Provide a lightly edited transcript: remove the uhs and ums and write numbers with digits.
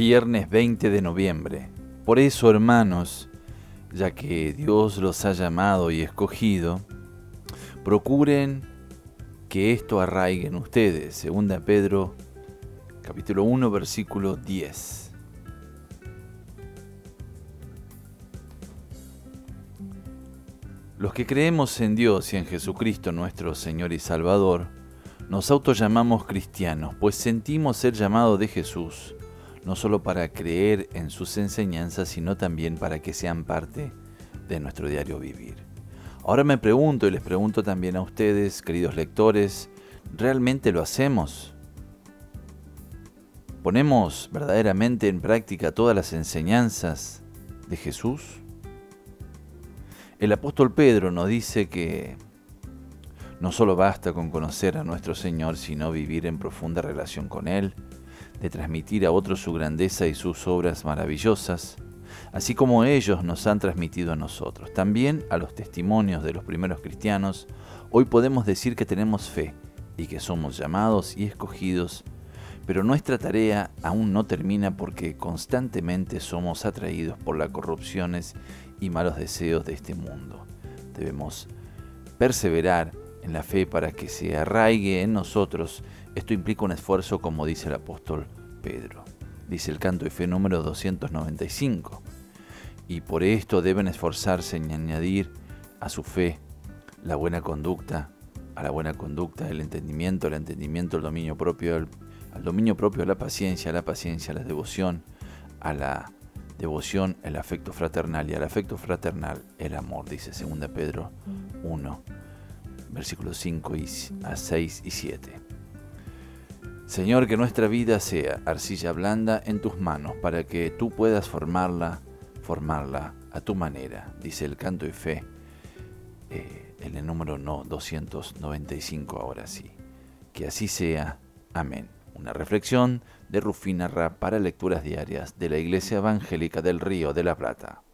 viernes 20 de noviembre. Por eso, hermanos, ya que Dios los ha llamado y escogido, procuren que esto arraigue en ustedes. Segunda Pedro, capítulo 1, versículo 10. Los que creemos en Dios y en Jesucristo nuestro Señor y Salvador, nos autollamamos cristianos, pues sentimos ser llamados de Jesús, no solo para creer en sus enseñanzas, sino también para que sean parte de nuestro diario vivir. Ahora me pregunto, y les pregunto también a ustedes, queridos lectores, ¿realmente lo hacemos? ¿Ponemos verdaderamente en práctica todas las enseñanzas de Jesús? El apóstol Pedro nos dice que no solo basta con conocer a nuestro Señor, sino vivir en profunda relación con Él, de transmitir a otros su grandeza y sus obras maravillosas, así como ellos nos han transmitido a nosotros. También a los testimonios de los primeros cristianos, hoy podemos decir que tenemos fe y que somos llamados y escogidos, pero nuestra tarea aún no termina porque constantemente somos atraídos por las corrupciones y malos deseos de este mundo. Debemos perseverar en la fe para que se arraigue en nosotros. Esto implica un esfuerzo, como dice el apóstol Pedro. Dice el canto de fe número 295. Y por esto deben esforzarse en añadir a su fe la buena conducta, a la buena conducta el entendimiento, el dominio propio, al dominio propio la paciencia, la devoción, a la devoción el afecto fraternal y al afecto fraternal el amor, dice 2 Pedro 1, versículos 5 a 6 y 7. Señor, que nuestra vida sea arcilla blanda en tus manos para que tú puedas formarla a tu manera, dice el canto de fe, en el número 295 ahora sí. Que así sea. Amén. Una reflexión de Rufina Rapp para lecturas diarias de la Iglesia Evangélica del Río de la Plata.